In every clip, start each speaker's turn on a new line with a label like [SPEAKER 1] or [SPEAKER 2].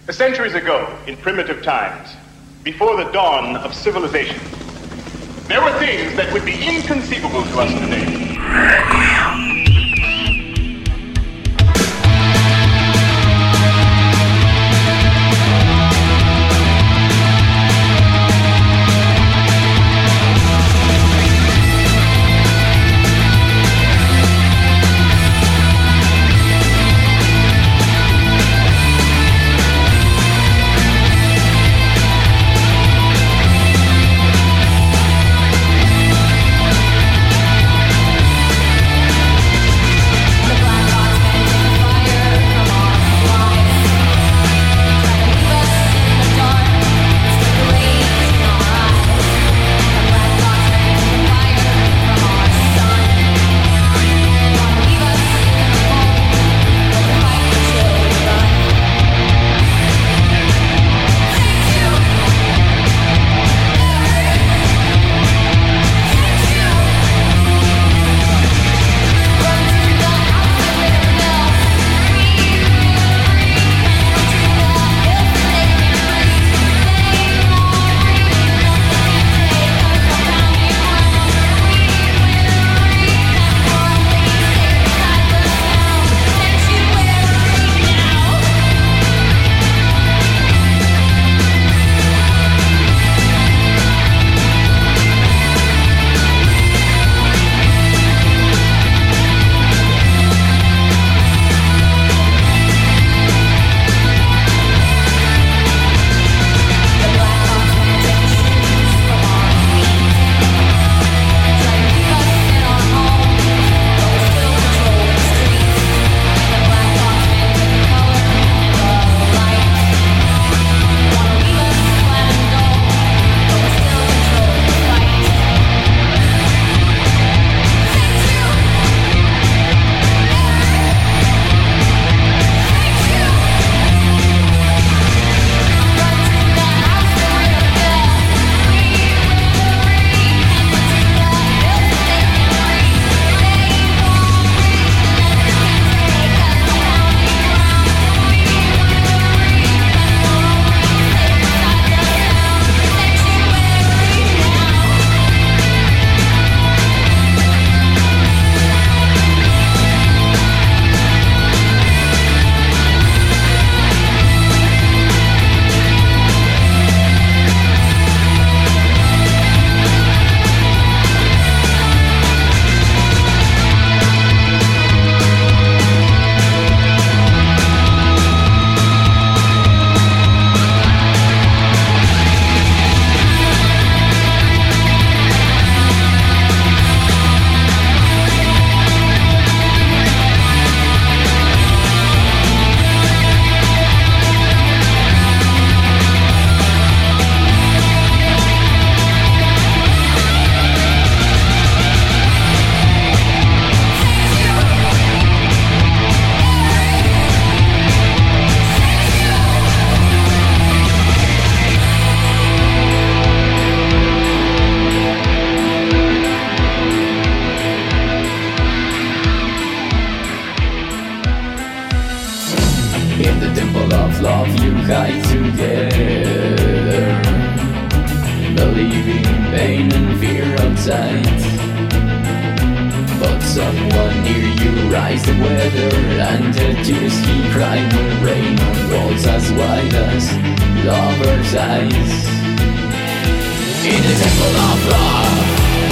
[SPEAKER 1] Centuries ago, in primitive times, before the dawn of civilization, there were things that would be inconceivable to us today.
[SPEAKER 2] In the temple of love you hide together, believing pain and fear outside. But someone near you rise the weather, and the tears he cried will rain on walls as wide as lovers' eyes. In the temple of love,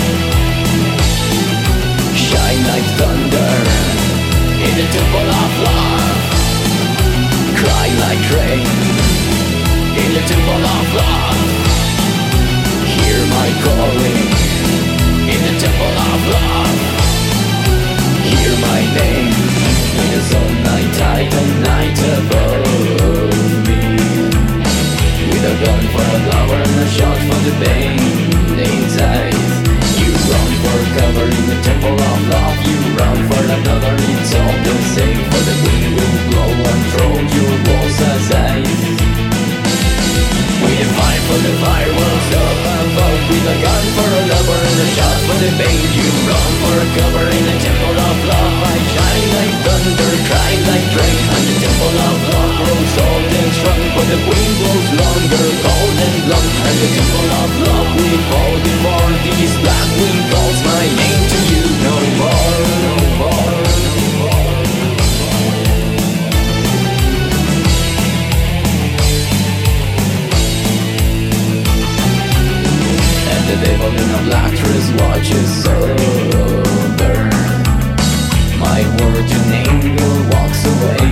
[SPEAKER 2] shine like thunder. In the temple of love, cry like rain. In the temple of love, hear my calling. In the temple of love, hear my name. In the sunlight, night above me. With a gun for a lover and a shot for the pain inside. You run for cover in the temple of love. You run for another, it's all the same. For the wind will blow and throw your walls aside. With a fire for the fireworks up above. With a gun for a lover and a shot for the pain. You run for cover in the temple of love. I shine like thunder, cry like rain. And the temple of love grows old and strong. but the wind blows longer, cold and blunt, and the temple of love will fall before these black wind calls my name to you no more, no more. The devil in a black dress watches over my virgin angel walks away.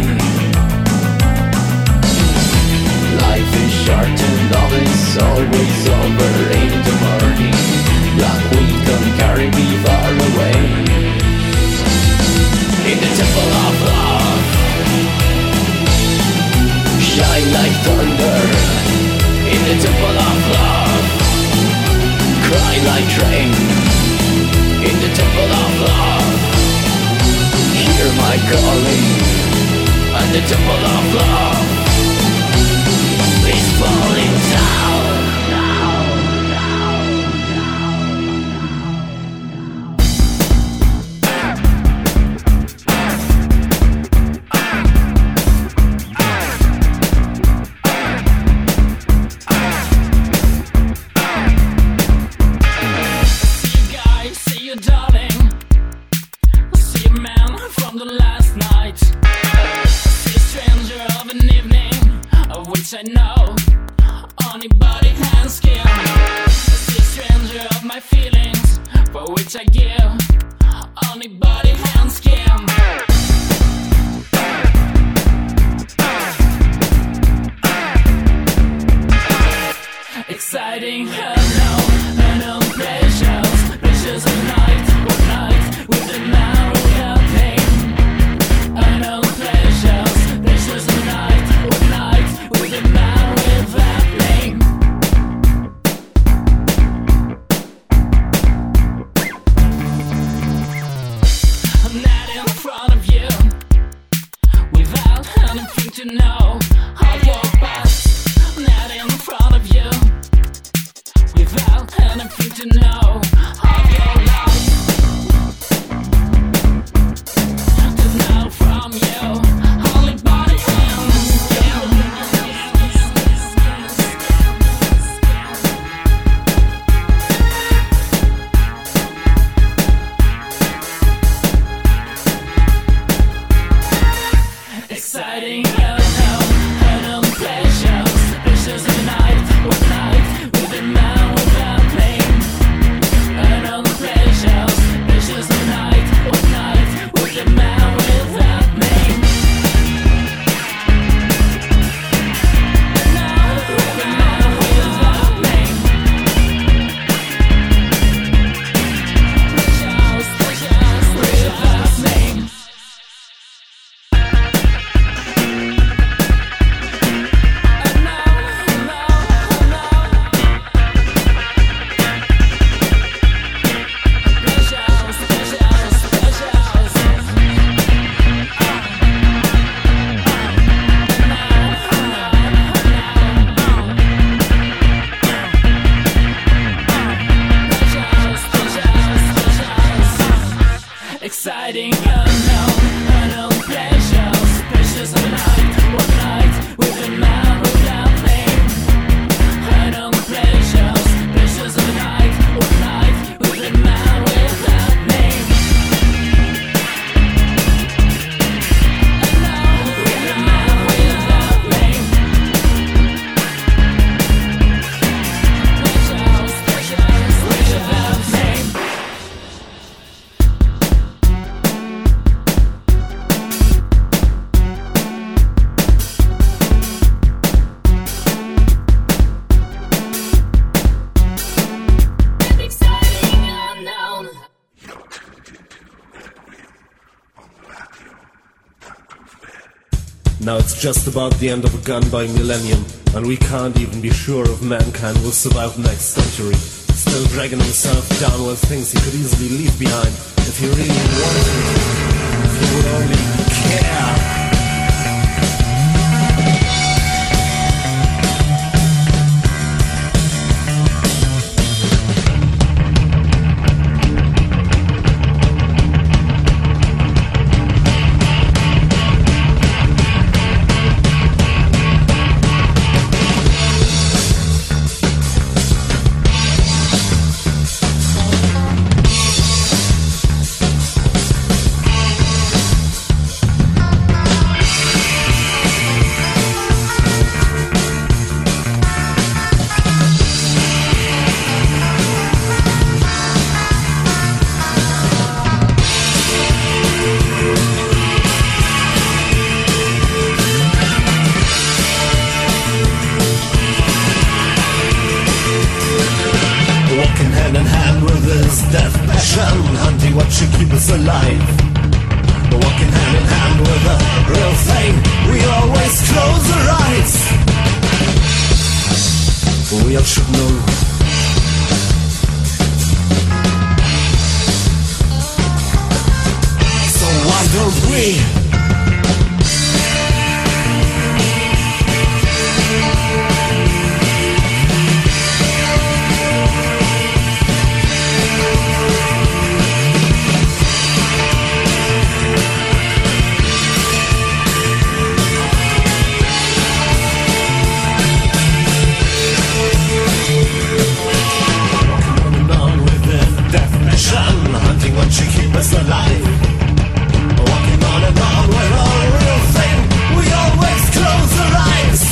[SPEAKER 2] Life is short and love is always over. In the morning, black wind can carry me far away. In the temple of love, shine like thunder. In the temple of love, cry like train. In the temple of love, hear my calling. And the temple of love is falling down.
[SPEAKER 3] I know only body and skin. I see a stranger of my feelings, for which I give only body and skin. Exciting, unknown pleasures, pleasures of night with the man without pain. Unknown pleasures, pleasures of night with the man without name. I'm not in front of you, without anything to know how your past. I'm not in front of you, without anything to know how your life. To know from you, only body and skin. Exciting, unknown pleasures, pleasures of night with the man without pain. Unknown pleasures, pleasures of night with the man without name. With the man without name. Pleasures without name. Exciting, unknown pleasures, pleasures of night with the man without name. Unknown pleasures, pleasures of night with the man without name. With the man without name. Pleasures without name. Exciting, unknown.
[SPEAKER 4] Now it's just about the end of a gun-buying millennium, and we can't even be sure if mankind will survive the next century. Still dragging himself down with things he could easily leave behind if he really wanted to. If he would only care. alive. Walking hand in hand with a real thing, we always close our eyes. We all should know. So why don't we? Hunting what should keep us alive. Walking on and on with our real thing, we always close our eyes.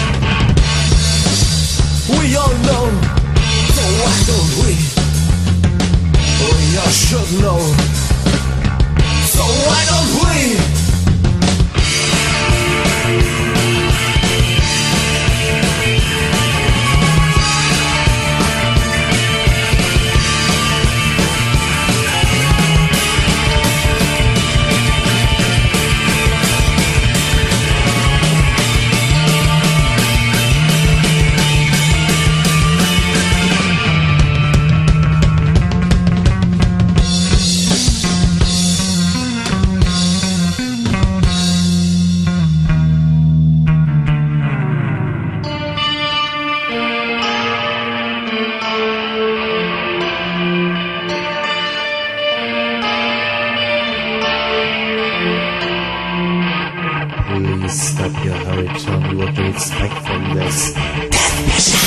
[SPEAKER 4] We all know, so why don't we? We all should know, so why don't we? Stop your hurry, tell me what to expect from this. Death mission!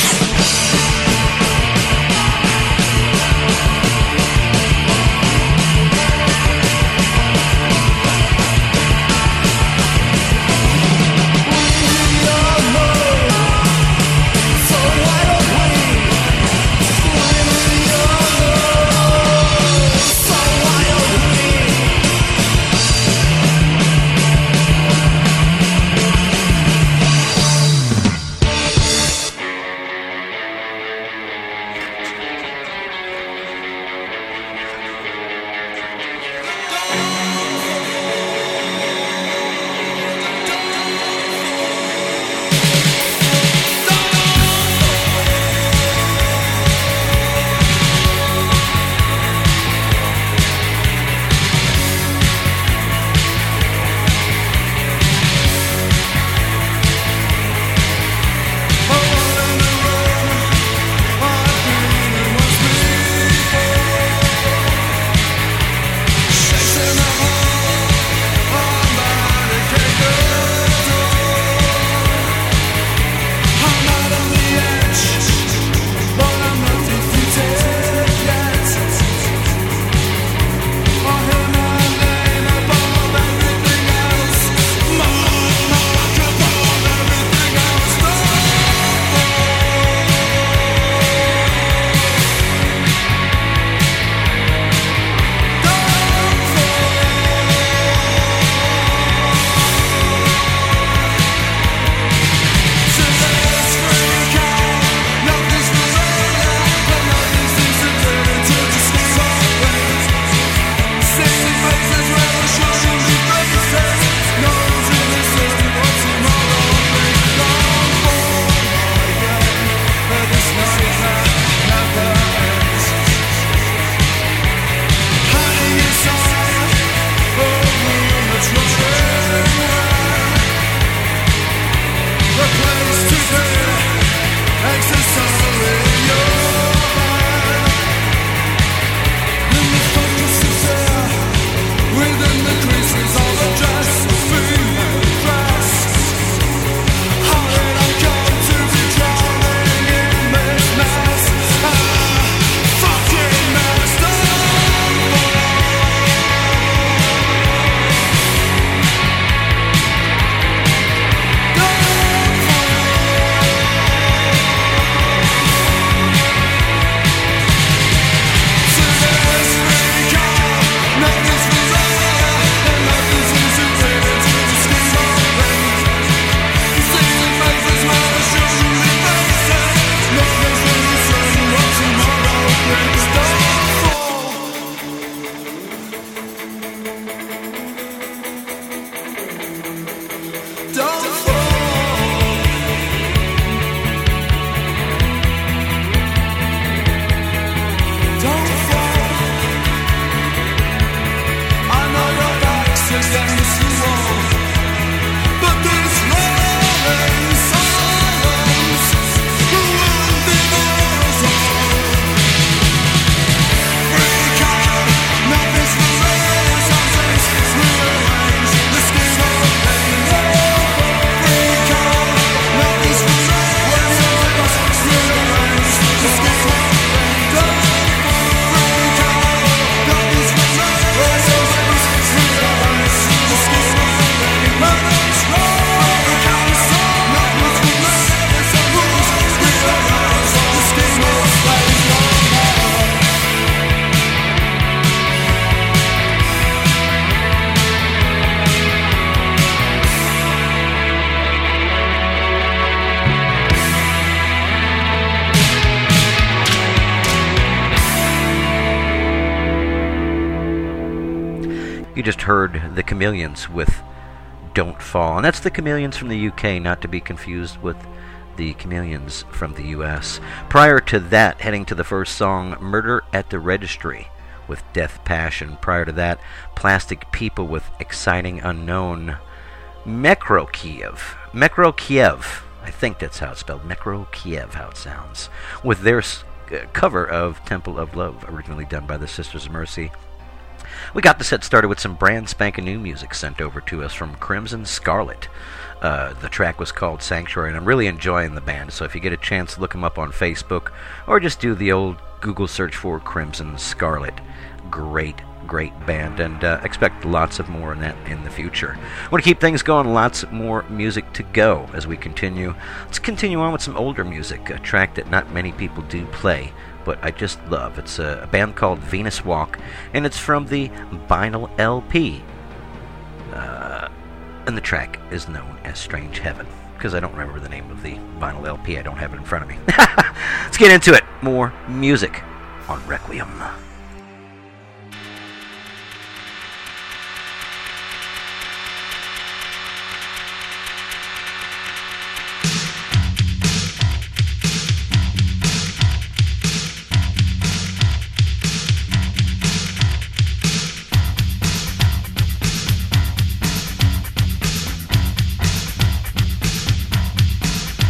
[SPEAKER 5] You just heard the Chameleons with Don't Fall. And that's the Chameleons from the UK, not to be confused with the Chameleons from the US. Prior to that, heading to the first song, Murder at the Registry with Death Passion. Prior to that, Plastic People with Exciting Unknown. Mekrokiev. I think that's how it's spelled. Mekrokiev, how it sounds. With their cover of Temple of Love, originally done by the Sisters of Mercy. We got the set started with some brand spanking new music sent over to us from Crimson Scarlet. The track was called Sanctuary, and I'm really enjoying the band, so if you get a chance, look them up on Facebook, or just do the old Google search for Crimson Scarlet. Great band, and expect lots of more in that in the future. I want to keep things going, lots more music to go as we continue. Let's continue on with some older music, a track that not many people do play, but I just love. It's a band called Venus Walk, and it's from the Vinyl LP. And the track is known as Strange Heaven, because I don't remember the name of the Vinyl LP. I don't have it in front of me. Let's get into it. More music on Requiem.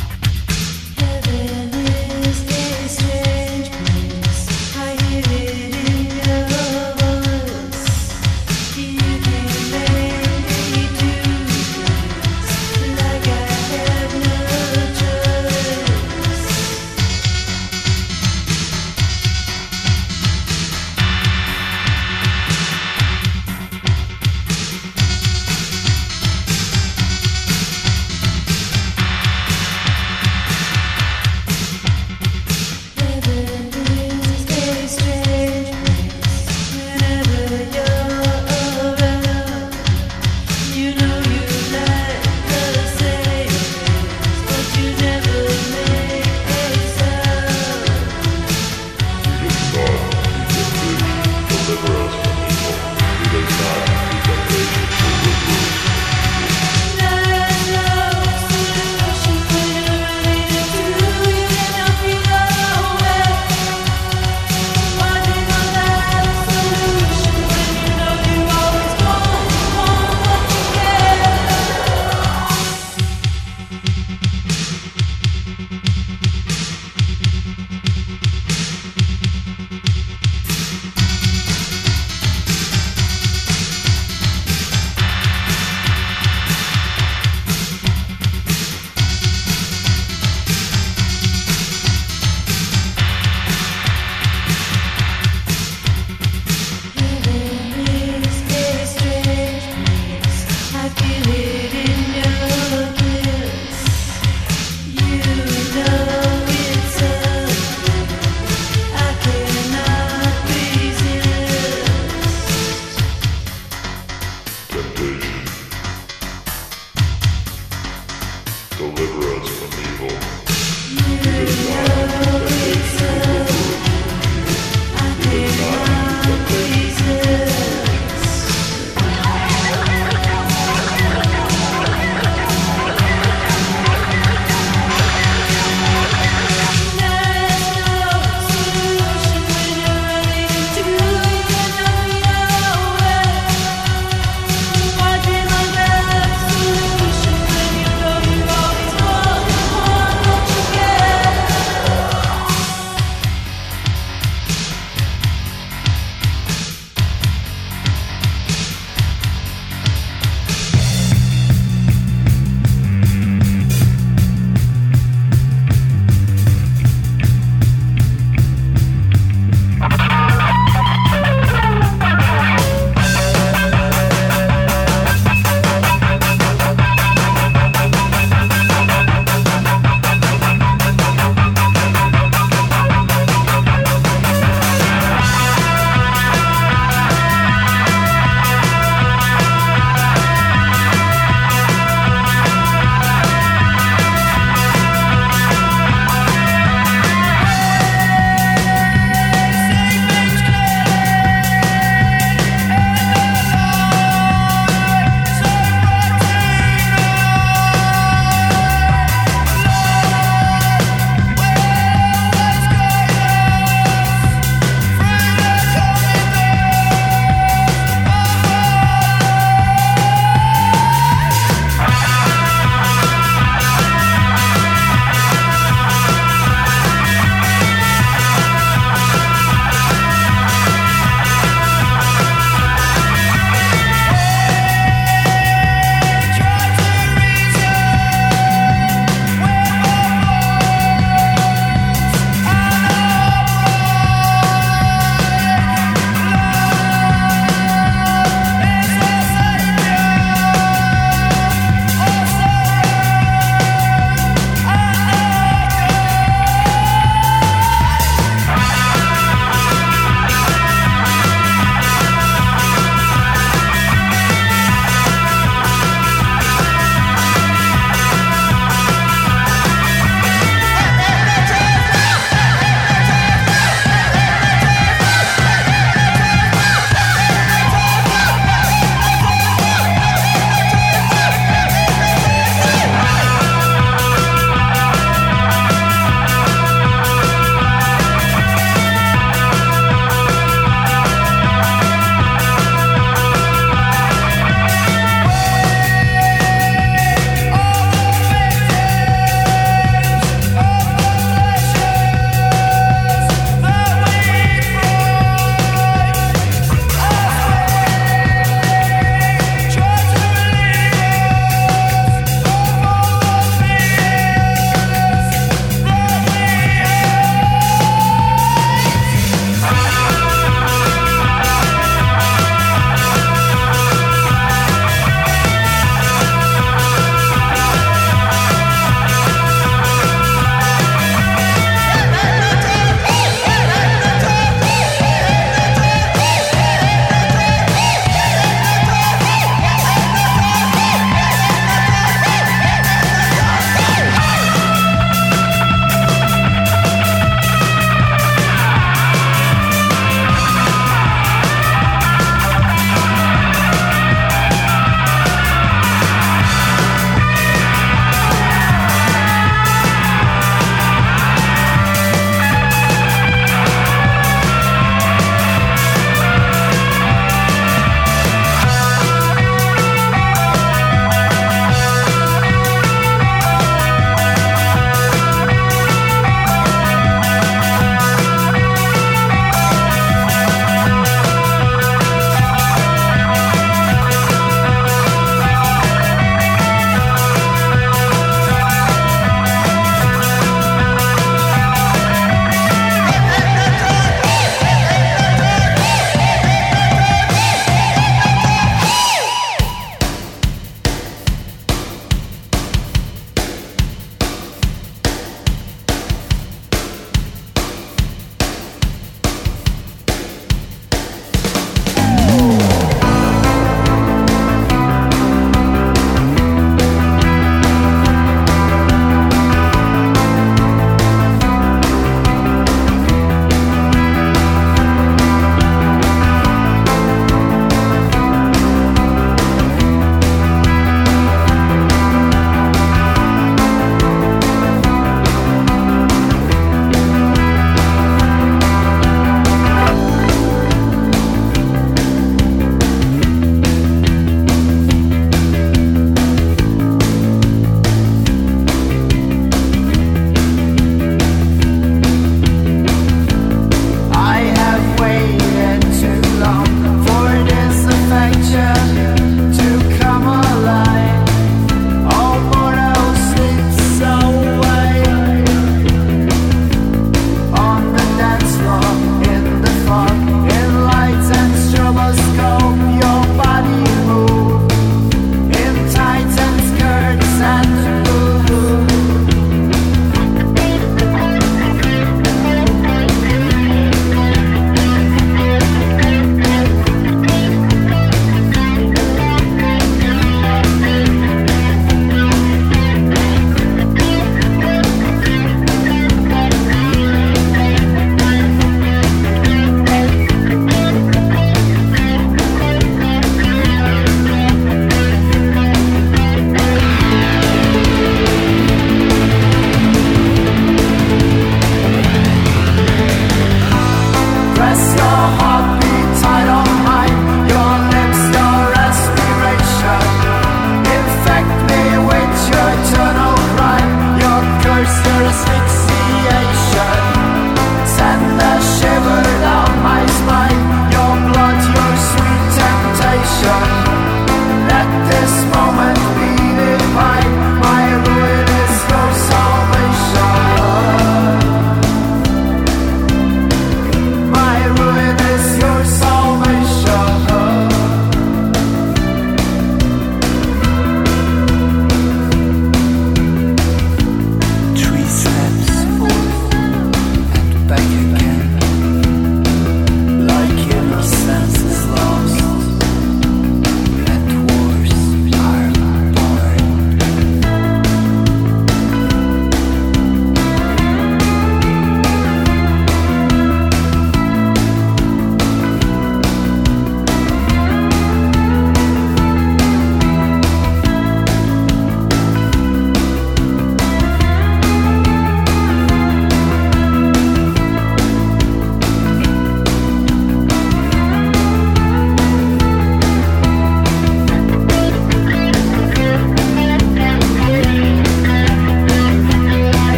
[SPEAKER 6] Heaven is a strange place. I hear it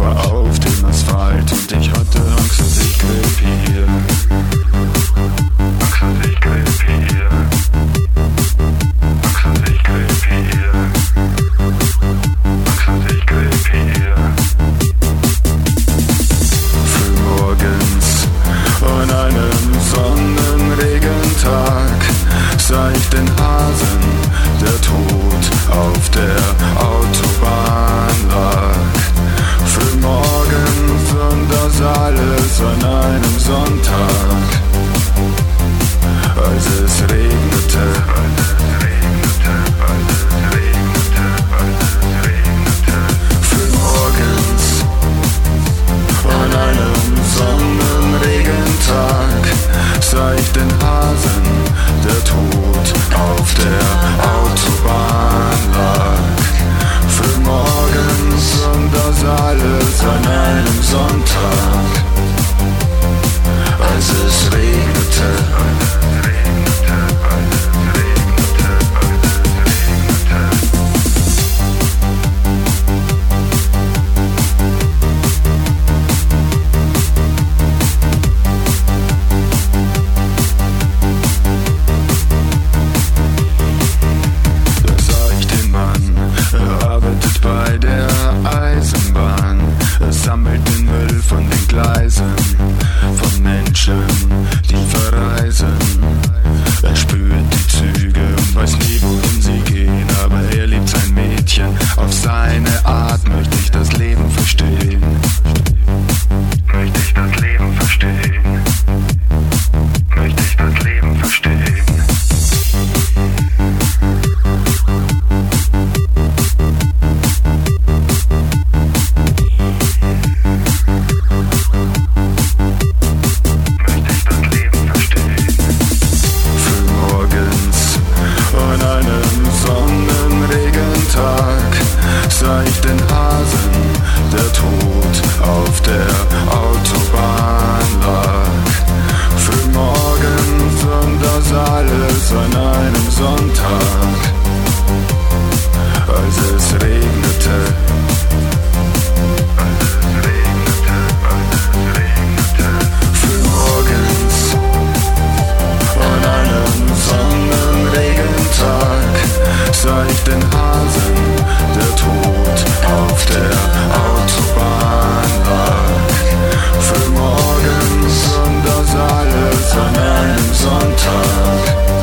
[SPEAKER 6] war auf dem Asphalt und ich hatte Angst, dass ich krepiere. Angst, dass ich krepiere. Angst, dass ich krepiere. Angst, dass ich krepiere. Frühmorgens an einem Sonnenregentag sah ich den Hasen, der tot auf der Autobahn lag. Frühmorgens und das alles an einem Sonntag, als es regnete, frühmorgens an einem Sonnenregentag sah ich den Hasen, der tot auf der Autobahn lag. Frühmorgens und das alles an einem Sonntag, als es regnete. Bei der Eisenbahn, er sammelt den Müll von den Gleisen, von Menschen, die verreisen. Er spürt die Züge und weiß nie, wohin sie gehen, aber er liebt sein Mädchen. Auf seine Art möchte ich das Leben verstehen. Möchte ich das Leben verstehen. Möchte ich das Leben verstehen. Sah ich den Hasen, der tot auf der Autobahn lag. Frühmorgens und das alles an einem Sonntag, als es regnete. Frühmorgens an einem Sonnenregentag sah ich den Hasen, der tot auf der Autobahn lag. Frühmorgens und das alles an einem Sonntag,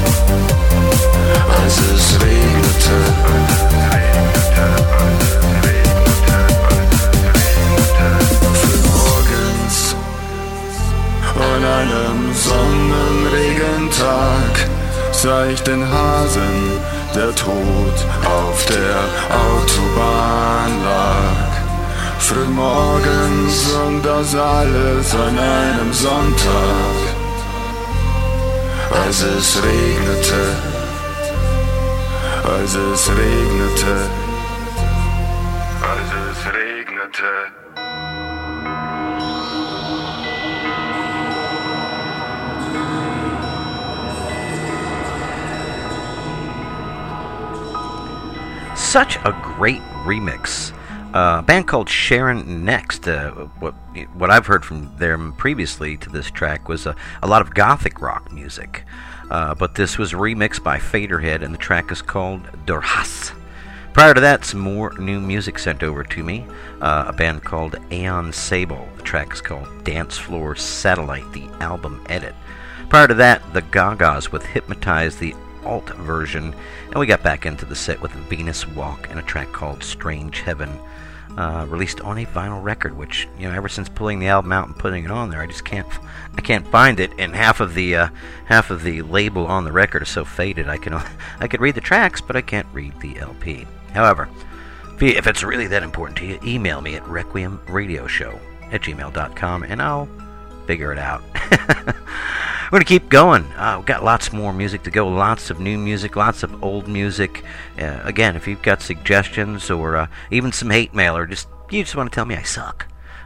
[SPEAKER 6] als es regnete. Frühmorgens an einem Sonnenregentag sah ich den Hasen, der tot auf der Autobahn lag. Frühmorgens und das alles an einem Sonntag, als es regnete, als es regnete, als es regnete.
[SPEAKER 5] Such a great remix. A band called Sharon Next. What I've heard from them previously to this track was a lot of gothic rock music. But this was remixed by Faderhead, and the track is called Dorhas. Prior to that, some more new music sent over to me. A band called Aeon Sable. The track is called Dance Floor Satellite, the album edit. Prior to that, the Gagas with Hypnotize, the alt version, and we got back into the set with Venus Walk and a track called Strange Heaven, released on a vinyl record, which, ever since pulling the album out and putting it on there, I can't find it, and half of the label on the record is so faded I could read the tracks, but I can't read the LP. However, if it's really that important to you, email me at requiemradioshow@gmail.com and I'll figure it out. We're going to keep going. We've got lots more music to go, lots of new music, lots of old music. Again, if you've got suggestions or even some hate mail, or you just want to tell me I suck,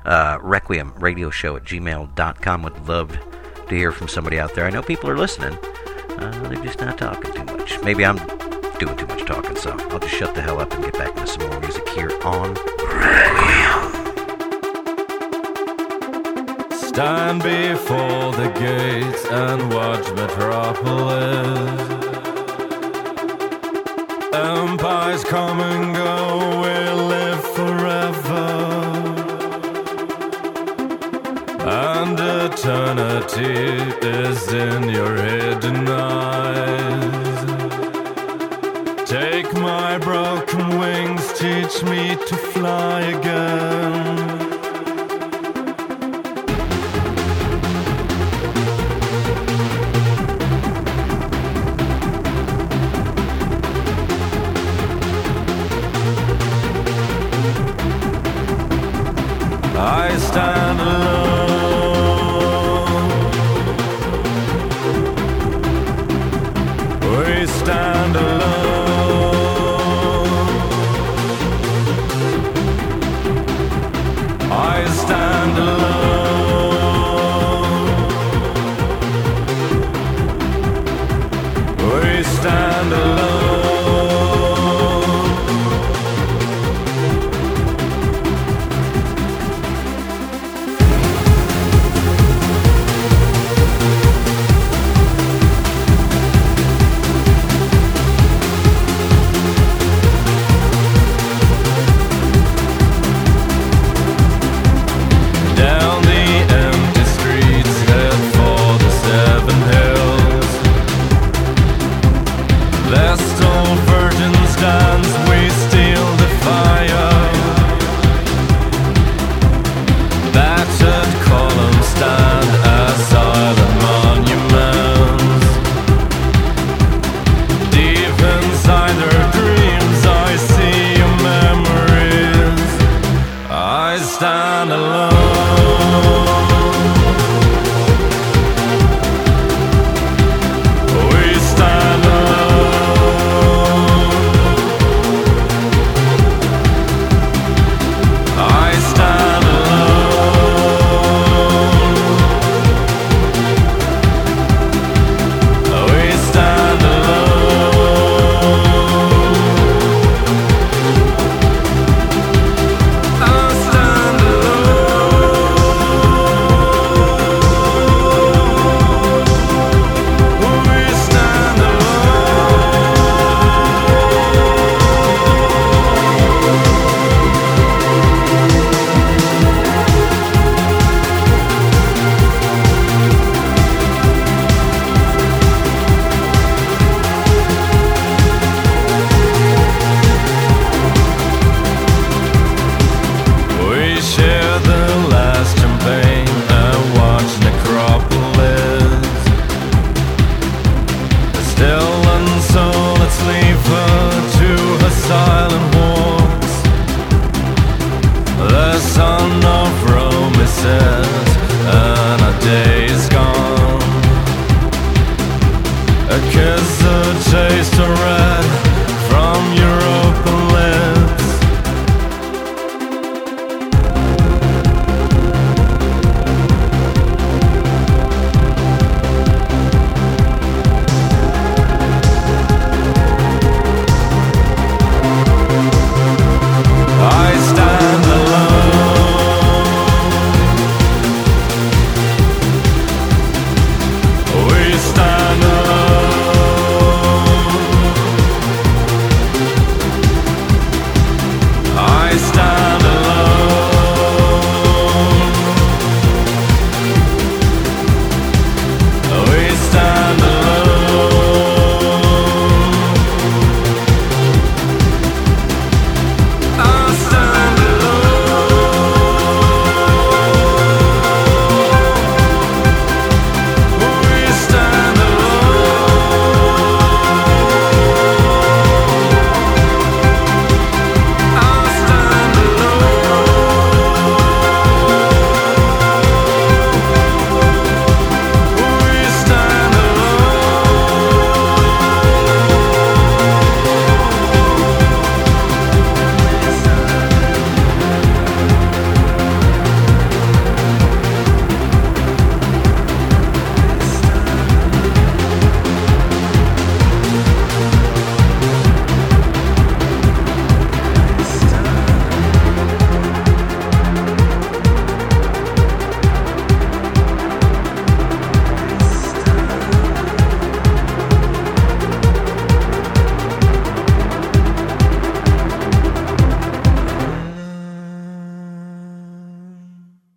[SPEAKER 5] requiemradioshow@gmail.com. Would love to hear from somebody out there. I know people are listening. They're just not talking too much. Maybe I'm doing too much talking, so I'll just shut the hell up and get back into some more music here on Requiem.
[SPEAKER 7] stand before the gates and watch Metropolis. Empires come and go, we live forever, and eternity is in your hidden eyes. Take my broken wings, teach me to fly again. I stand alone. We stand alone. I stand alone. We stand alone.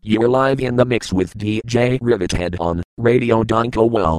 [SPEAKER 8] You're live in the mix with DJ Rivethead on Radio Donko Well.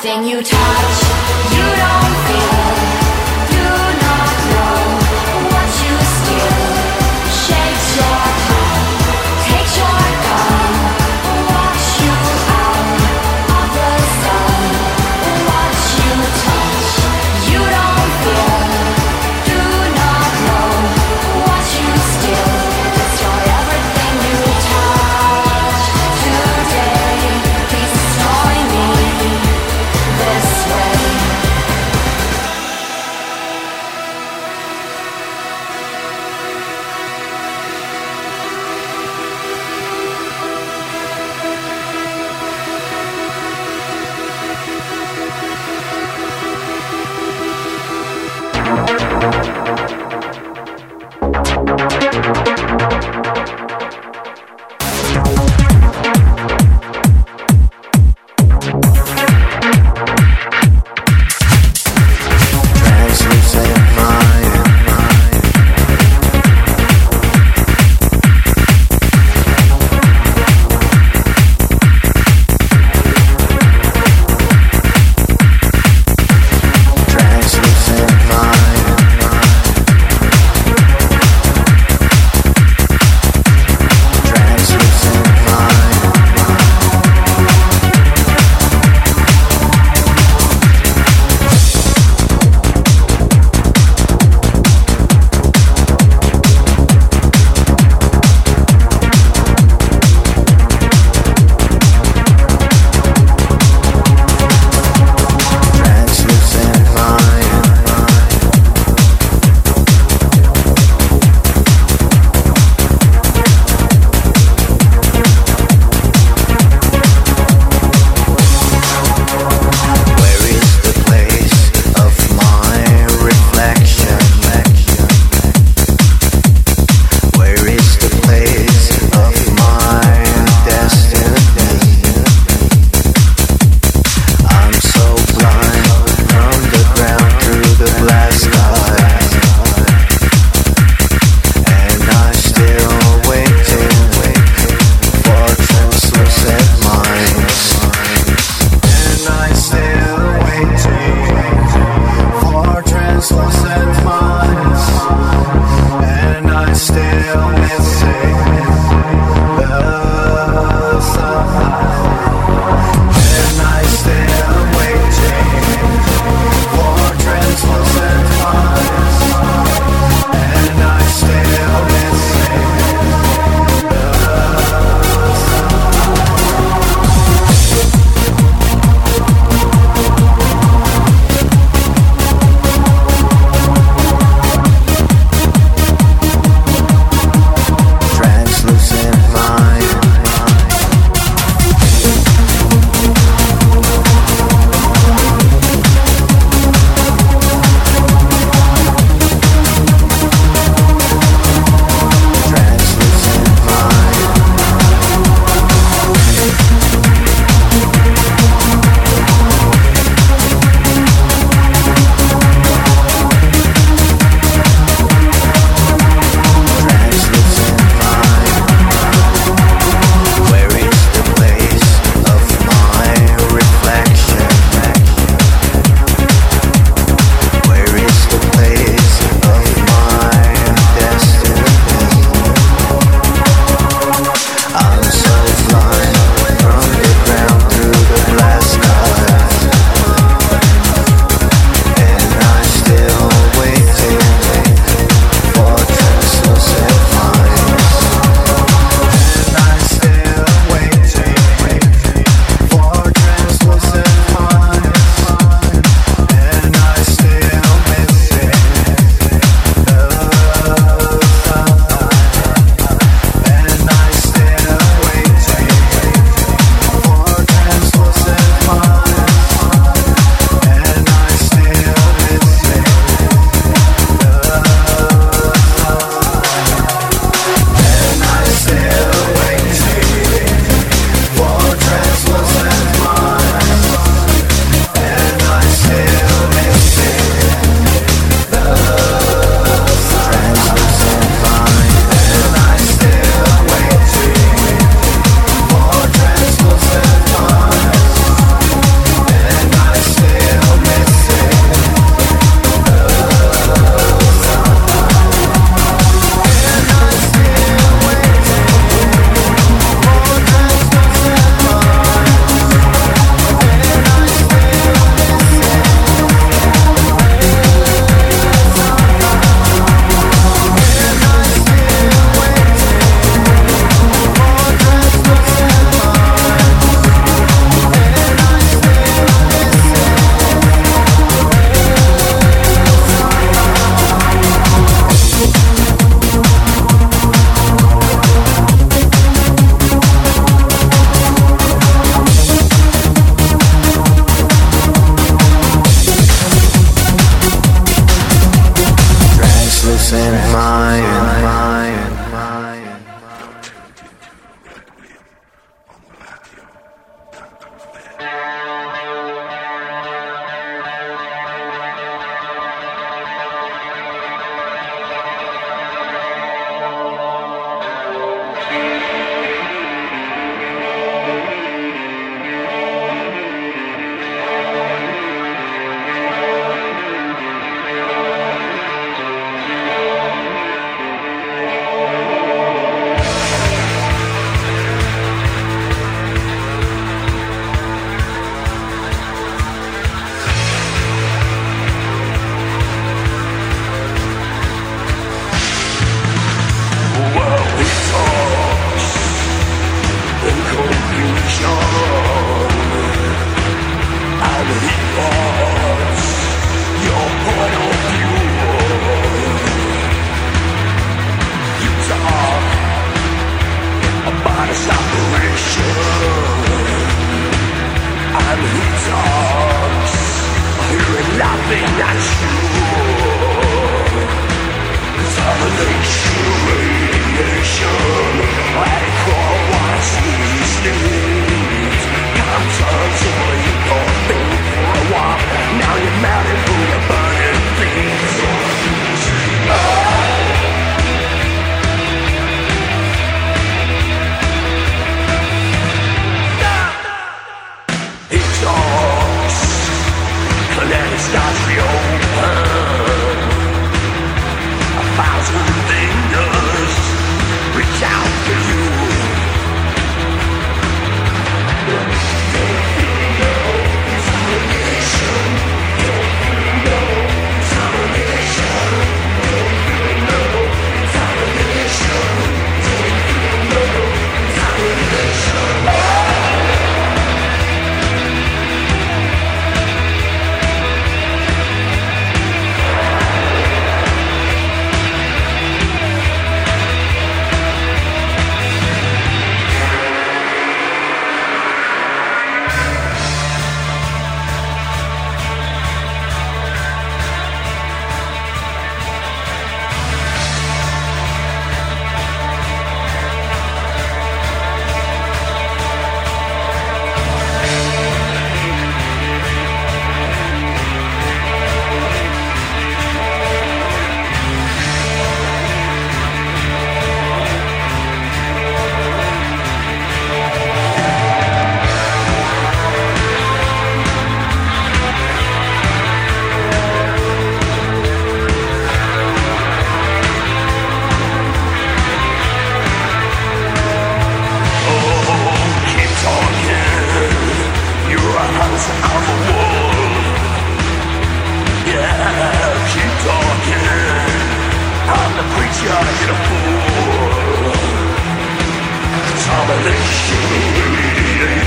[SPEAKER 9] everything you touch. You don't feel, do not know what you steal. Shakes your heart, takes your gun, walks you out of the sun. What you touch, you don't feel, do not know what you steal. Destroy everything you touch today. Please destroy me this way.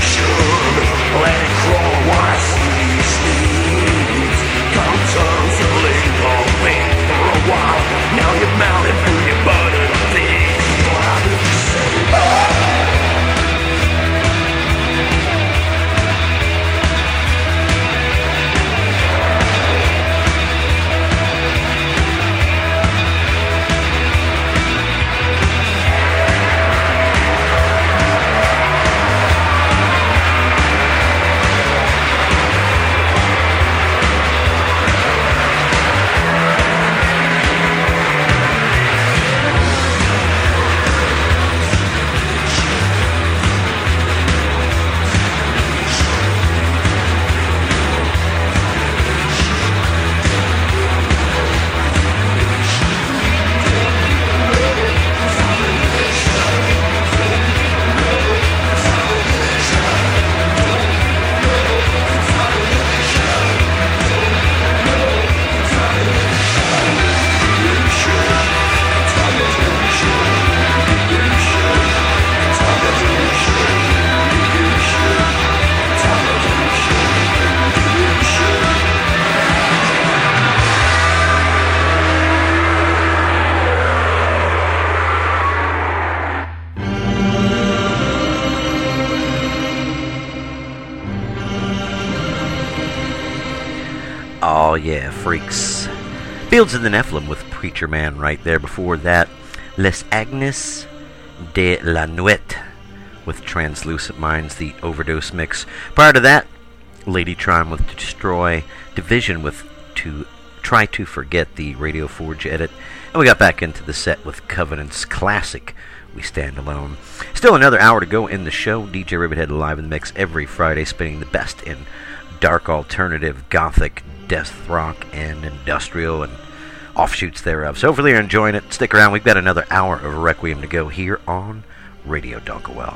[SPEAKER 5] Oh yeah, freaks. Fields of the Nephilim with Preacher Man right there. Before that, Les Agnes de la Nuit with Translucent Minds, the Overdose mix. Prior to that, Ladytron with Destroy, Division with To Try to Forget, the Radio Forge edit. And we got back into the set with Covenant's classic, We Stand Alone. Still another hour to go in the show. DJ Rivethead live in the mix every Friday, spinning the best in dark alternative, gothic, death rock, and industrial, and offshoots thereof. So hopefully you're enjoying it. Stick around. We've got another hour of Requiem to go here on Radio Donkawell.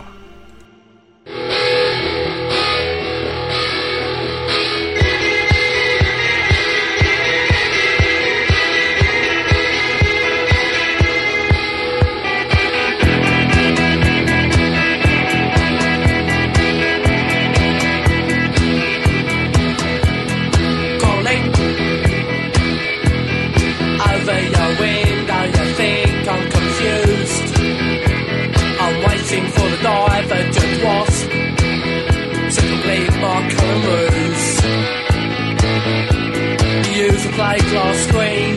[SPEAKER 10] Glass screen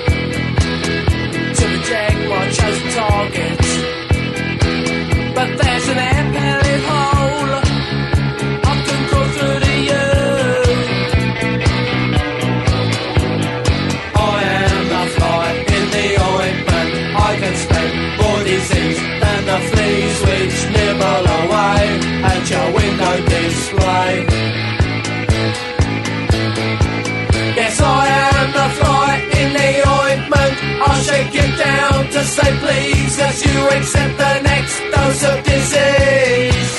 [SPEAKER 10] to reject my chosen target, but there's an air-pellet hole I can go through to you. I am the fly in the ointment. I can spread more disease than the fleas which nibble away at your window display. Yes, I am the fly in the ointment. I'll shake you down to say please as you accept the next dose of disease.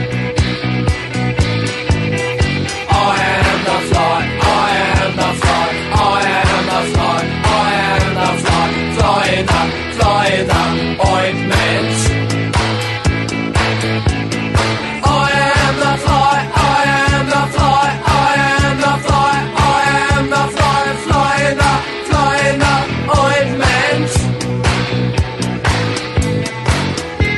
[SPEAKER 10] I am the fly, I am the fly, I am the fly, I am the fly, fly in the ointment. I am the fly, I am the fly, I am the fly, I am the fly in the ointment.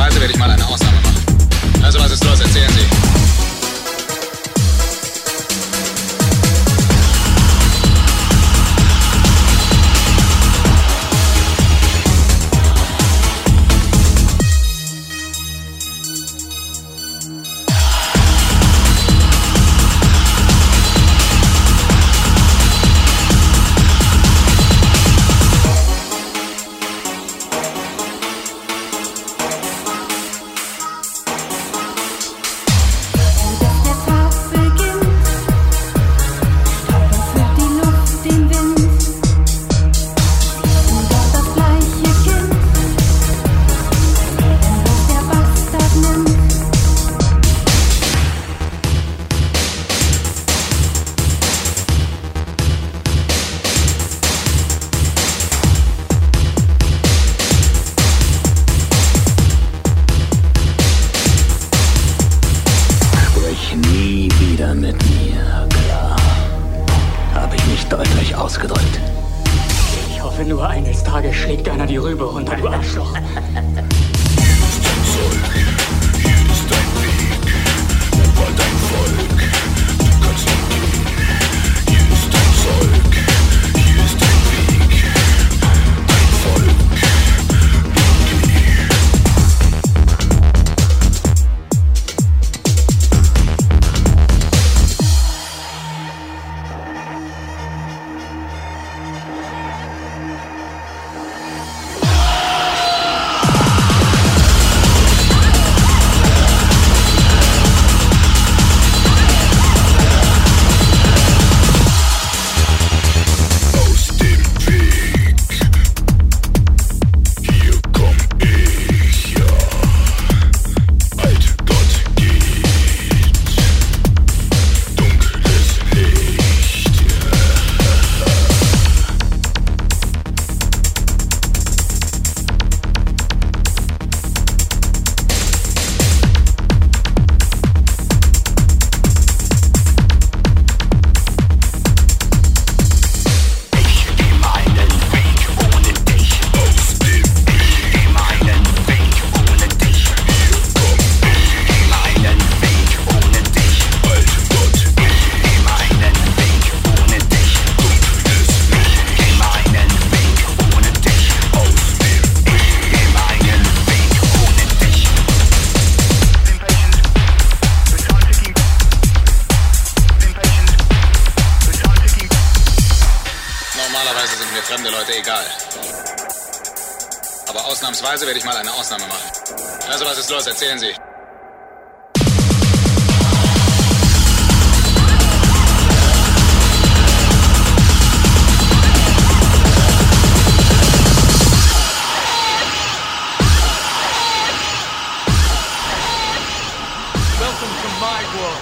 [SPEAKER 11] Ausnahmsweise werde ich mal eine Ausnahme machen. Also was ist los? Erzählen Sie. Ausnahmsweise werde ich mal eine Ausnahme machen. Also was ist los? Erzählen Sie.
[SPEAKER 10] Welcome to my world.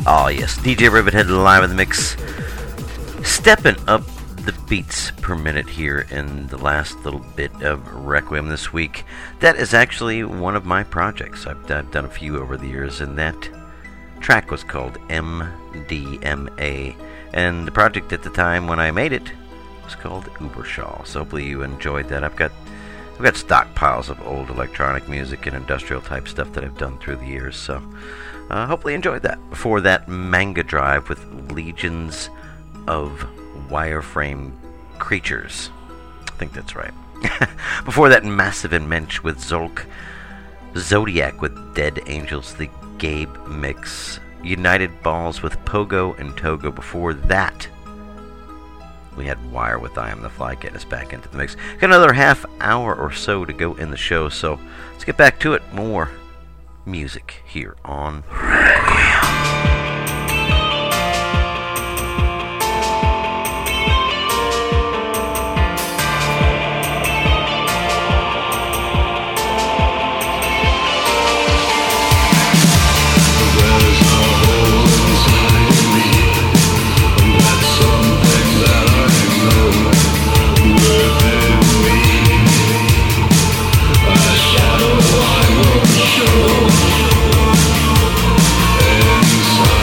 [SPEAKER 5] Oh yes, DJ Rivethead live in the mix, stepping up the beats per minute here in the last little bit of Requiem this week. That is actually one of my projects. I've done a few over the years, and that track was called MDMA, and the project at the time when I made it was called Ubershaw. So hopefully you enjoyed that. I've got stockpiles of old electronic music and industrial type stuff that I've done through the years, so hopefully you enjoyed that. Before that, Manga Drive with Legions of Wireframe Creatures. I think that's right. Before that, Massive and Mensch with Zolk. Zodiac with Dead Angels, the Gabe mix. United Balls with Pogo and Togo. Before that, we had Wire with I Am the Fly getting us back into the mix. Got another half hour or so to go in the show, so let's get back to it. More music here on Requiem.
[SPEAKER 6] Inside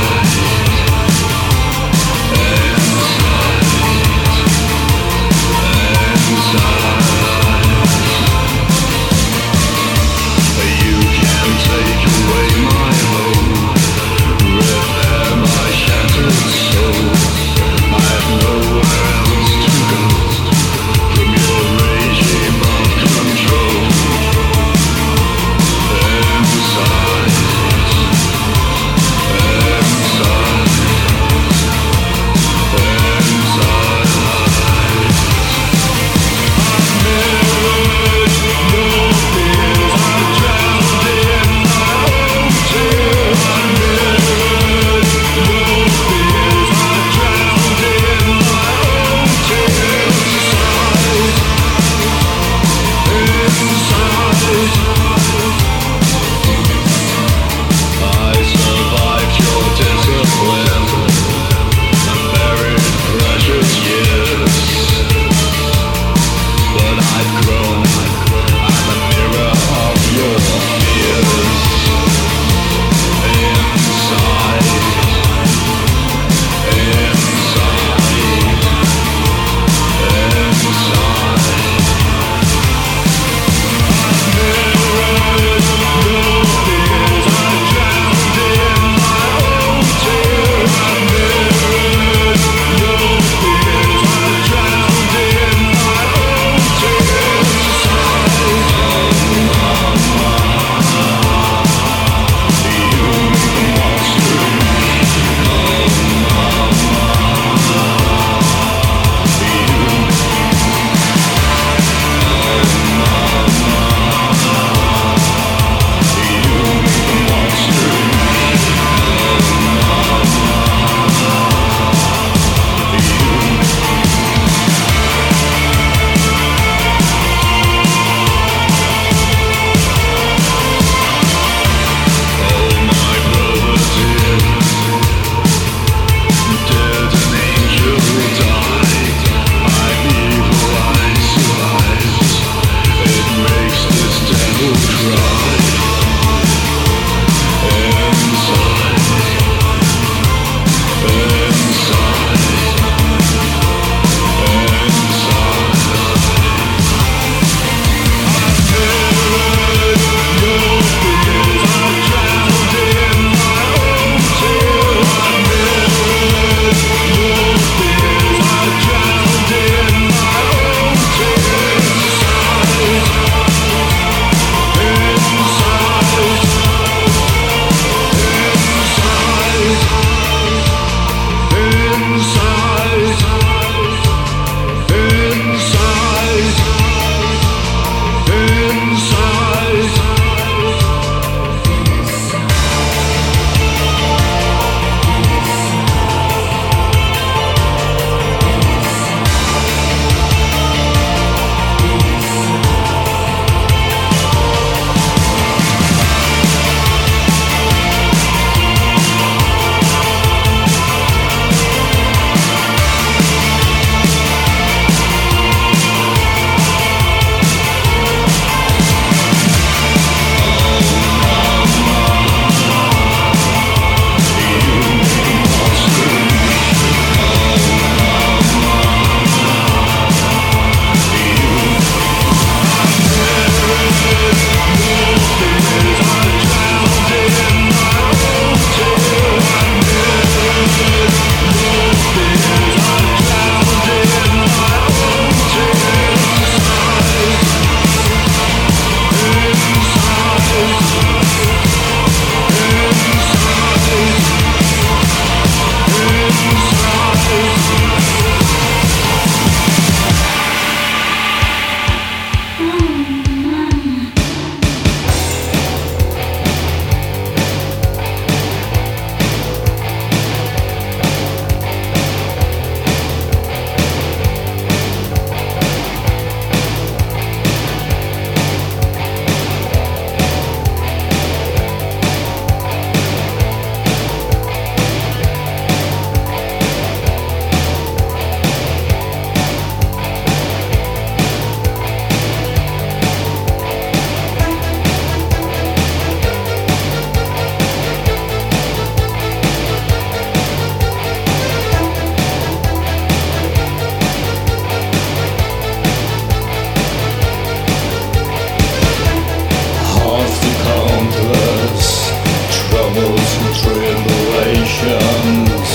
[SPEAKER 6] troubles and tribulations.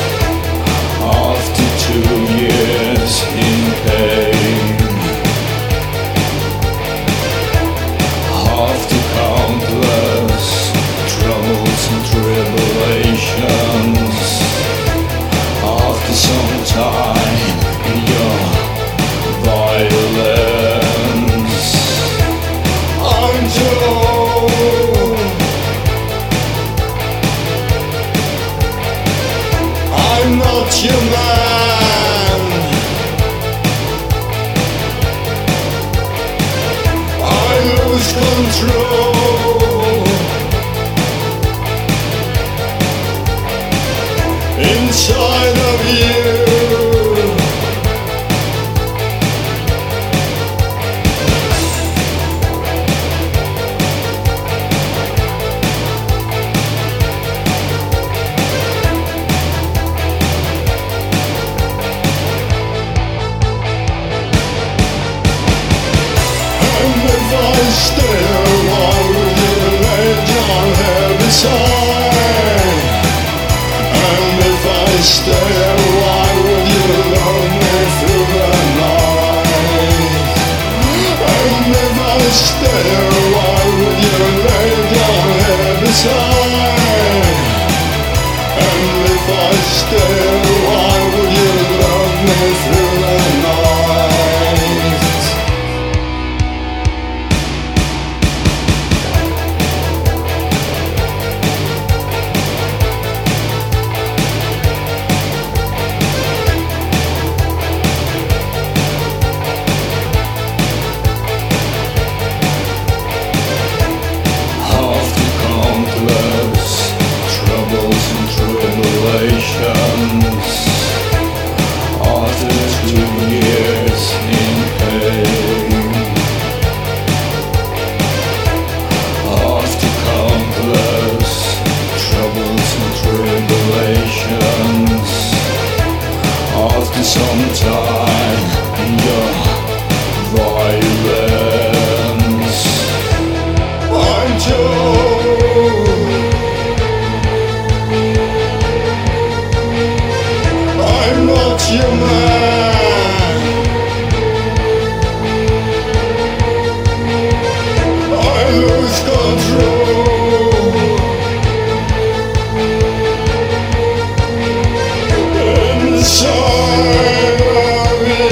[SPEAKER 6] After 2 years in pain, after countless troubles and tribulations, after some time in your violence, I'm told I'm not your man. I lose control inside of you. Still, why would you lay down here beside? And if I stay, why would you love me through the night? And if I stay, why would you lay down here beside? And if I stay, why would you love me through the night? After countless troubles and tribulations, after 2 years in pain, after countless troubles and tribulations, after some time in your violence, I'm told I'm not your man. I lose control inside of you.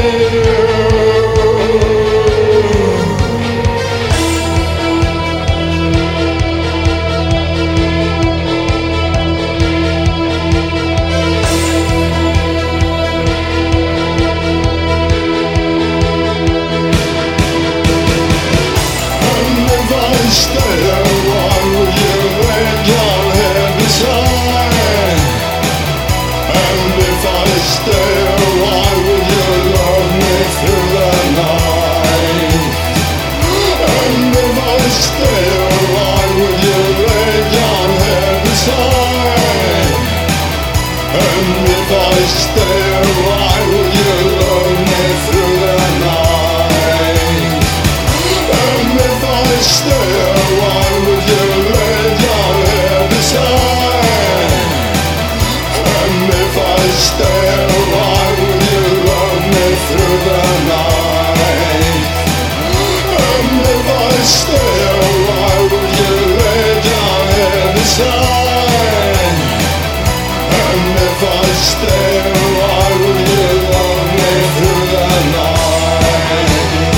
[SPEAKER 6] And if I stay, why would you lay down here beside? And if I stay, why would you love me through the night? And if I stay, why would you lay down here beside? And if I stay, why would you love me through the night? And if I stay, why would you lay down here beside? And if I stay, why would you love me through the night? And if I stay, why would you lay down here beside? And if I stay, why would you love me through the night?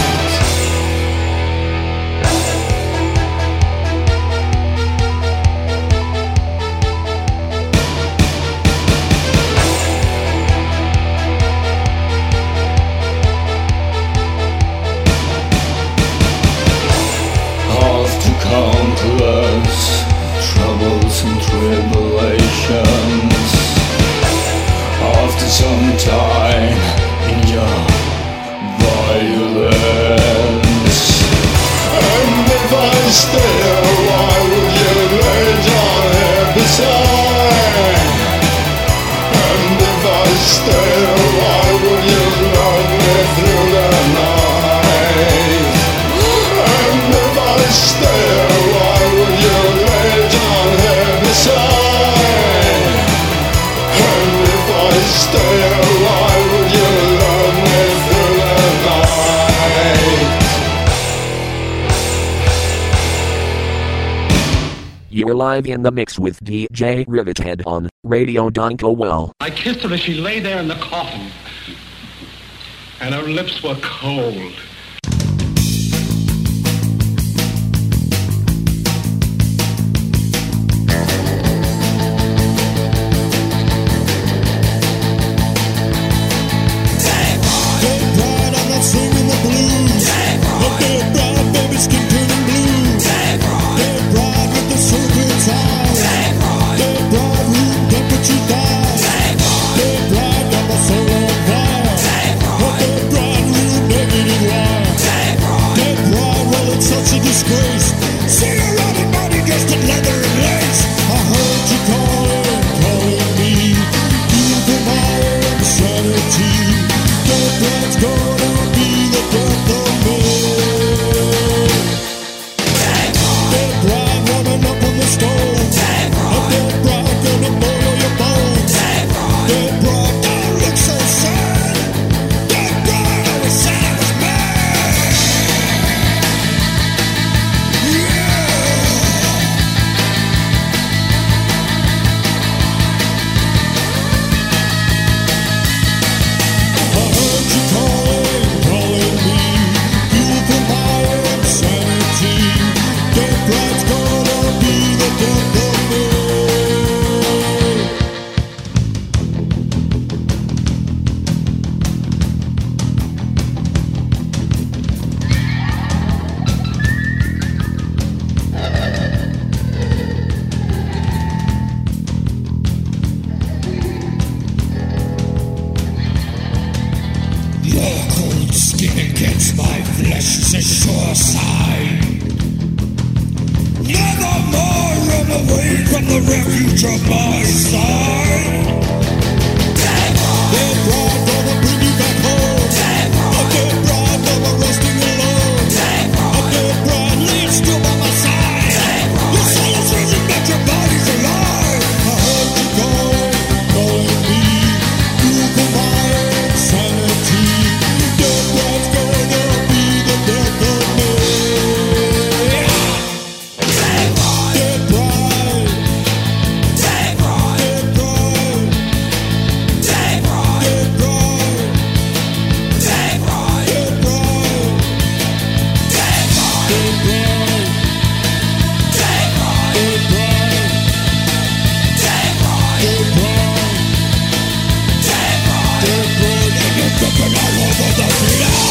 [SPEAKER 6] After countless troubles and tribulations, after
[SPEAKER 8] live in the mix with DJ Rivethead on Radio Donko Well.
[SPEAKER 12] I kissed her as she lay there in the coffin, and her lips were cold.
[SPEAKER 13] Singing the blues, the dead bride baby skin turning blue. Dead bride with the serpent's eyes. Dead bride room temperature dies. Dead bride got my soul on fire. Dead bride real negative lie. Dead bride, well it's such a disgrace. See her running body dressed in leather and lace. I heard you calling me. You for my insanity. Dead bride's gonna be the death of me. Dead bride warming up on the stove. A dead bride gonna boil your bones. Dead bride, don't look so sad. Dead bride always said I was mad. I heard you calling me. You for my insanity. Dead bride's gonna be the death of me. Your cold skin against my flesh is a sure sign. Never more run away from the refuge of my side. Dead bride gonna bring you back home. A dead bride never resting alone. A dead bride lives still by my side. Your soul is risen but your body's alive. I heard you calling me. You for my insanity. Dead bride's gonna be the death of me. Dead bride. Dead bride. Dead bride. Dead bride. Dead bride. Dead bride. Dead bride. Dead bride. Dead bride. Dead bride. Dead bride. Dead bride. Dead bride. Dead bride. And you're dripping all over the floor.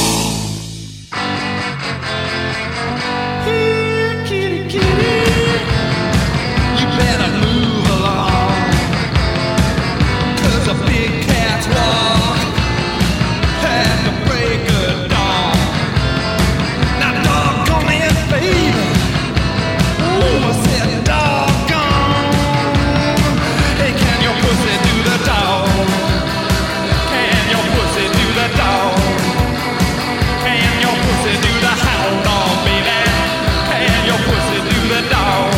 [SPEAKER 10] Kitty, kitty, you better move along, 'cause a big cat's walk had to break of dawn. Now doggone it, baby, oh, I said doggone. Hey, can your pussy do the dog? Can your pussy do the dog? Can your pussy do the hound dog, baby? Can your pussy do the dog?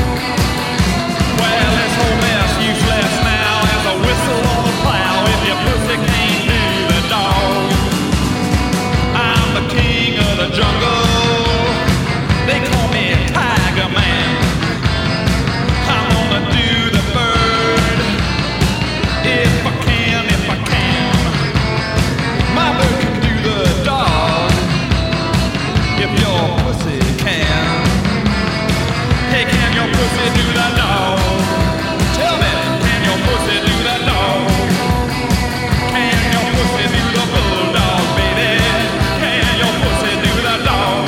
[SPEAKER 10] Well, this whole mess useless now as a whistle on the plow if your pussy can't do the dog. I'm the king of the jungle. They call me Tiger Man. I'm gonna do the bird if I can, if I can. My bird can do the dog if your pussy can. Hey, can your pussy do the dog? Tell me, can your pussy do the dog? Can your pussy do the bulldog, baby? Can your pussy do the dog?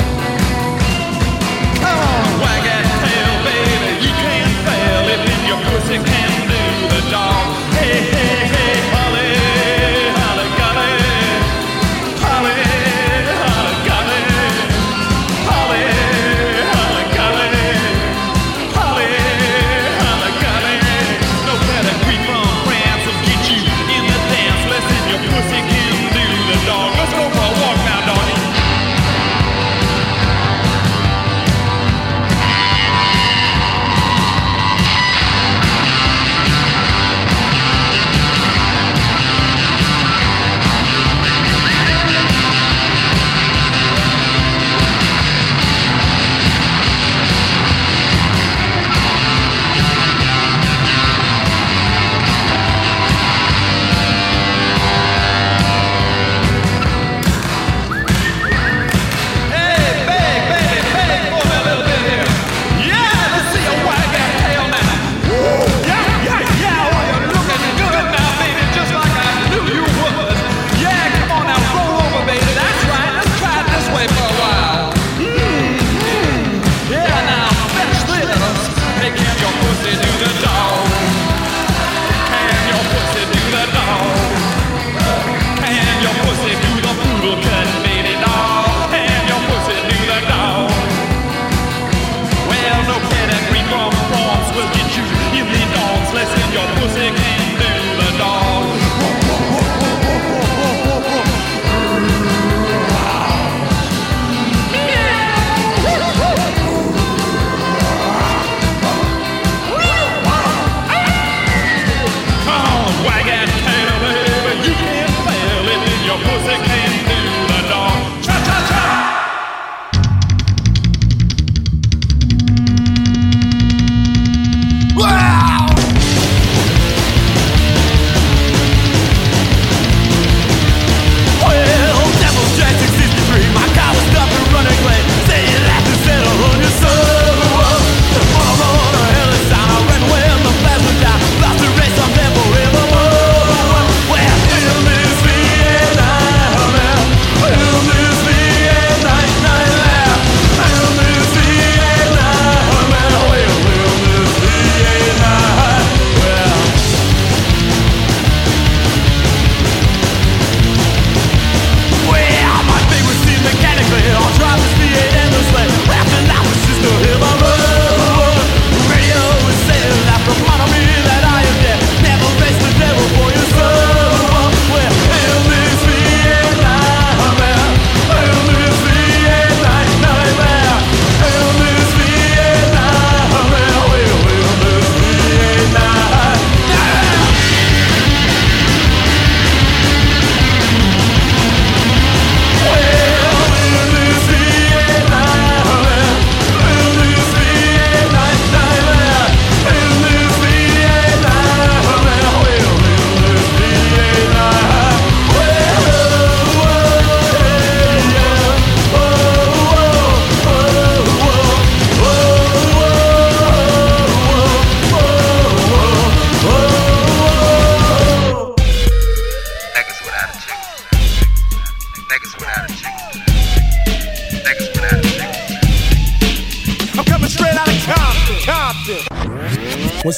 [SPEAKER 10] Come on, wag that tail, baby. You can't fail if your pussy can do the dog. Hey, hey, hey, Holly, Holly, golly. Holly, Holly, golly. Holly, Holly, golly. Holly, Holly, golly. No pedigree from France will get you in the dance. Listen, your pussy can do the dog. Let's go for a walk now, doggy.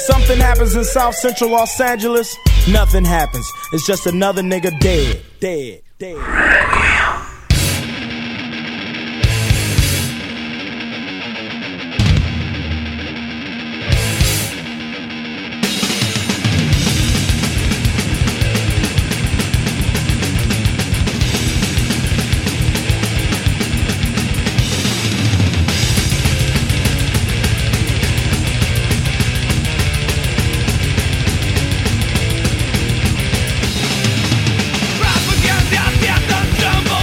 [SPEAKER 14] something happens in South Central Los Angeles, nothing happens. It's just another nigga dead, dead, dead.
[SPEAKER 10] Propaganda, death and jumble.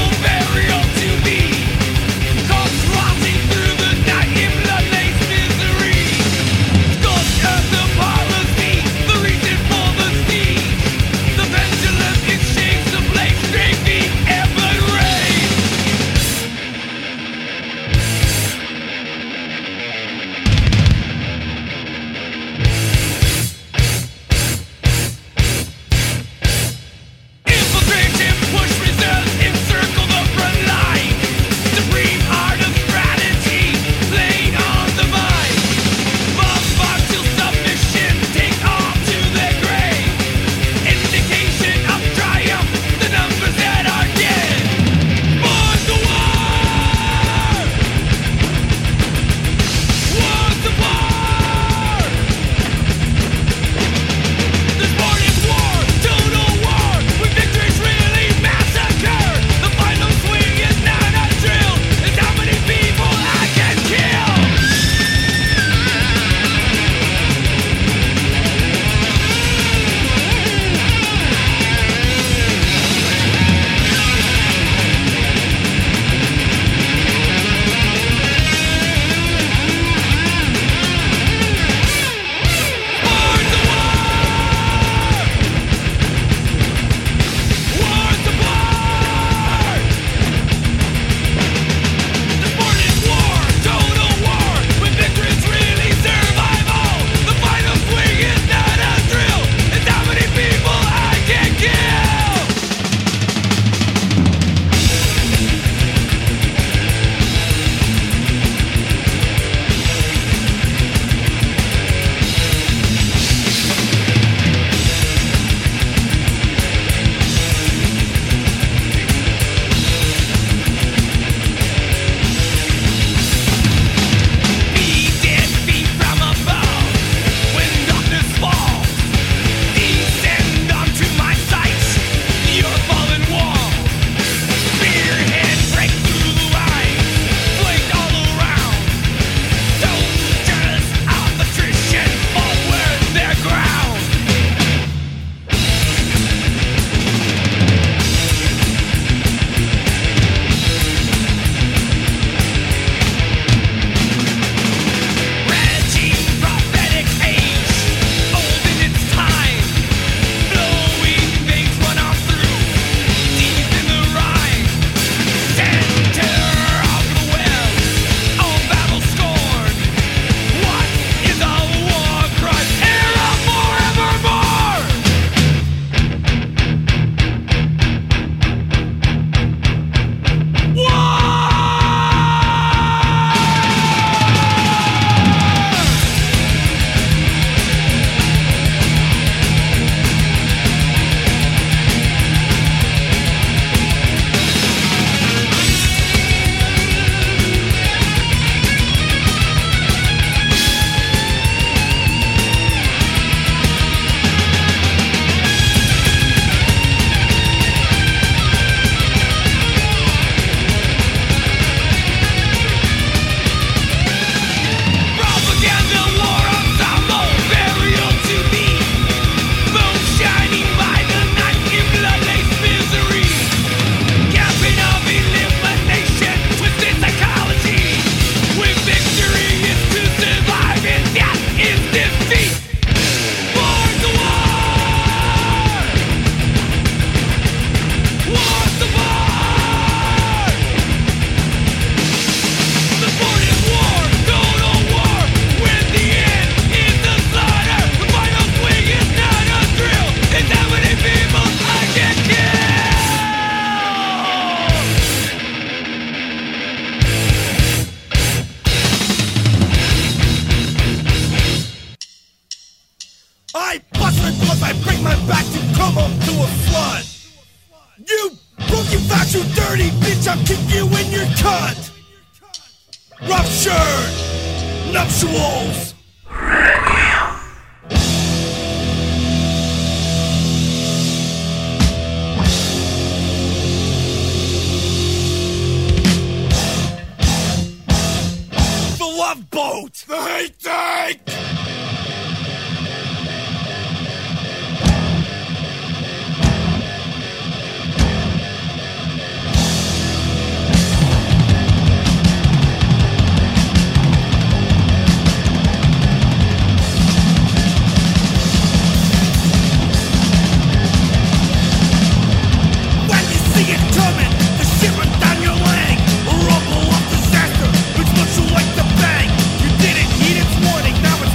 [SPEAKER 14] I busted plus I bring my back to come home to a flood. You broken fat, you dirty bitch, I'll kick you in your cunt. Ruptured nuptials. The Love Boat. The Hate Tank. Now it's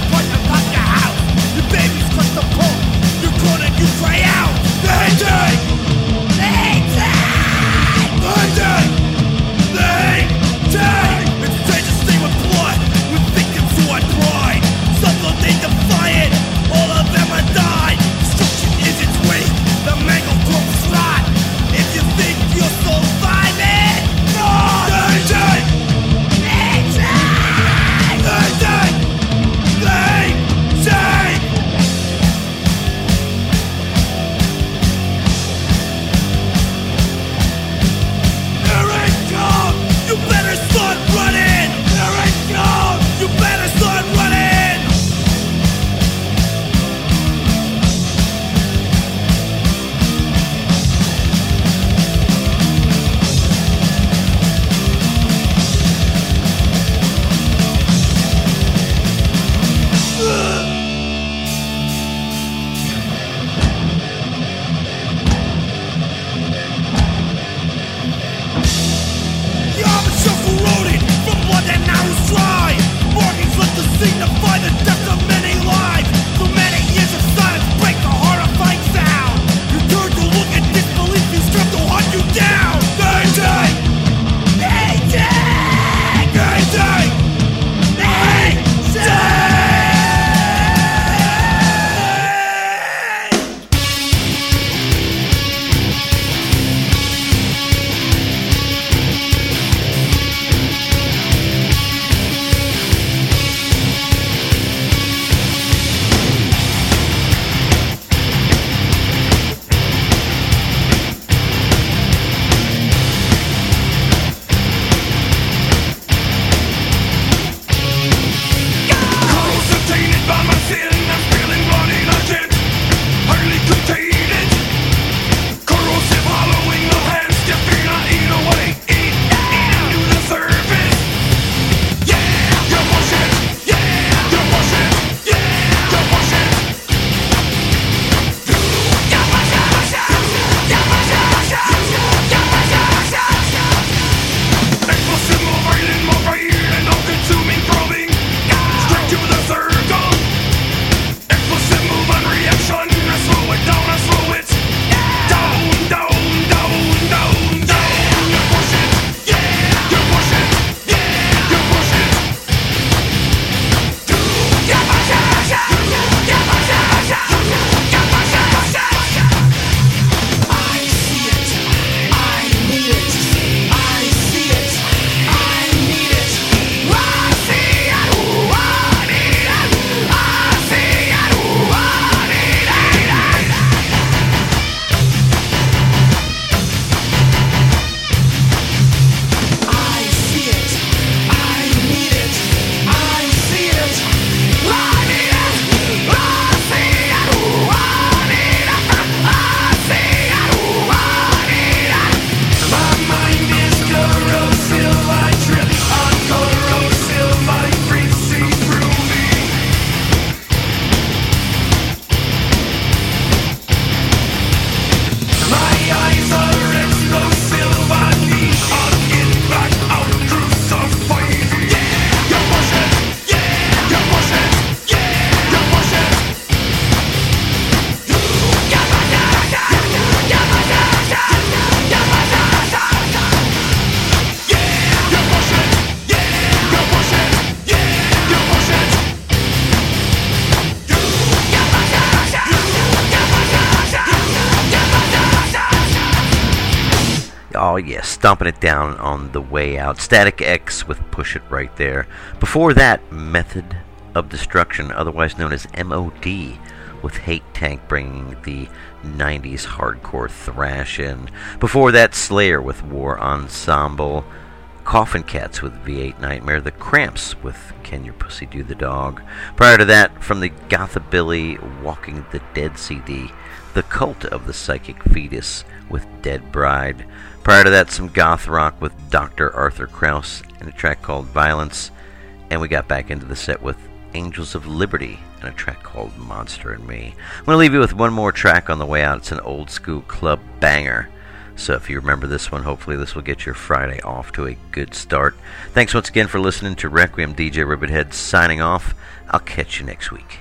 [SPEAKER 5] Oh yeah, stomping it down on the way out. Static X with Push It Right There. Before that, Method of Destruction, otherwise known as MOD, with Hate Tank bringing the 90s hardcore thrash in. Before that, Slayer with War Ensemble. Coffin Cats with V8 Nightmare. The Cramps with Can Your Pussy Do the Dog. Prior to that, from the Gothabilly Walking the Dead CD, The Cult of the Psychic Fetus with Dead Bride. Prior to that, some goth rock with Dr. Arthur Krauss and a track called Violence. And we got back into the set with Angels of Liberty and a track called Monster and Me. I'm going to leave you with one more track on the way out. It's an old school club banger. So if you remember this one, hopefully this will get your Friday off to a good start. Thanks once again for listening to Requiem. DJ Ribbonhead signing off. I'll catch you next week.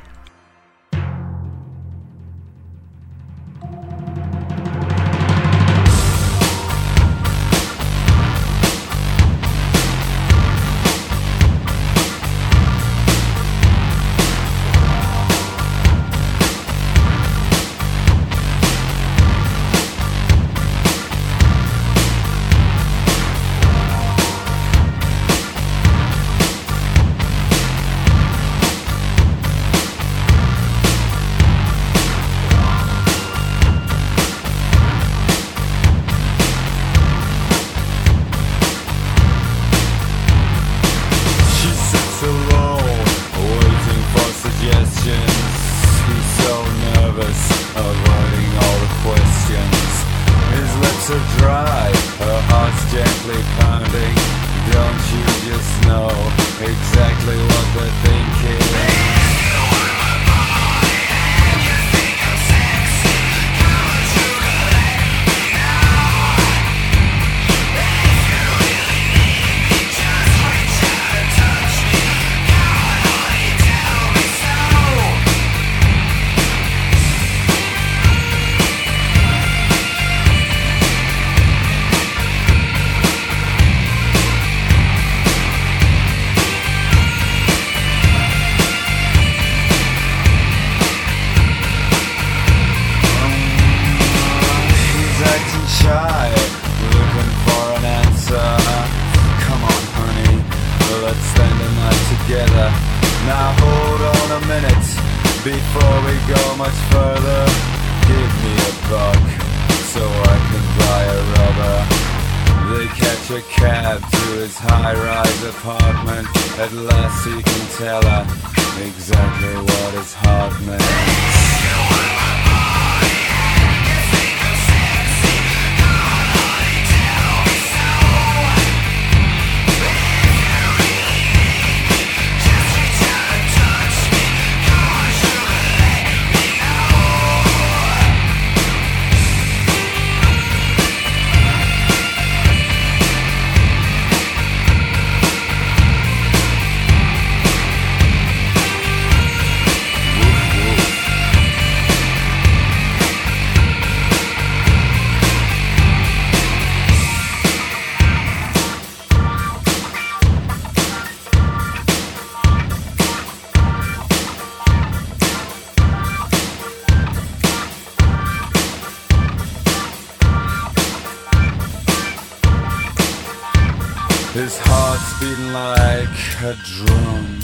[SPEAKER 6] His heart's beating like a drum,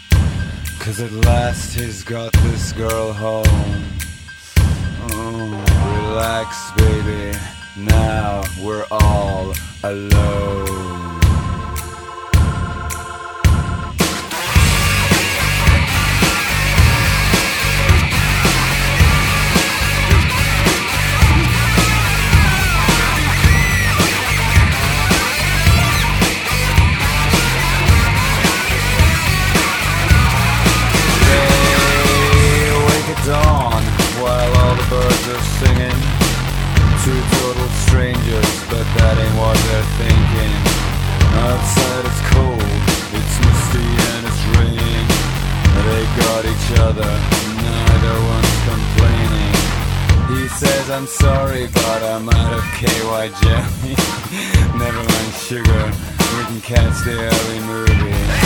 [SPEAKER 6] 'cause at last he's got this girl home. Oh, relax, baby, now we're all alone. Dawn, while all the birds are singing. Two total strangers, but that ain't what they're thinking. Outside it's cold, it's misty and it's raining. They got each other, neither one's complaining. He says, I'm sorry, but I'm out of KY jelly. Never mind sugar, we can catch the early movie.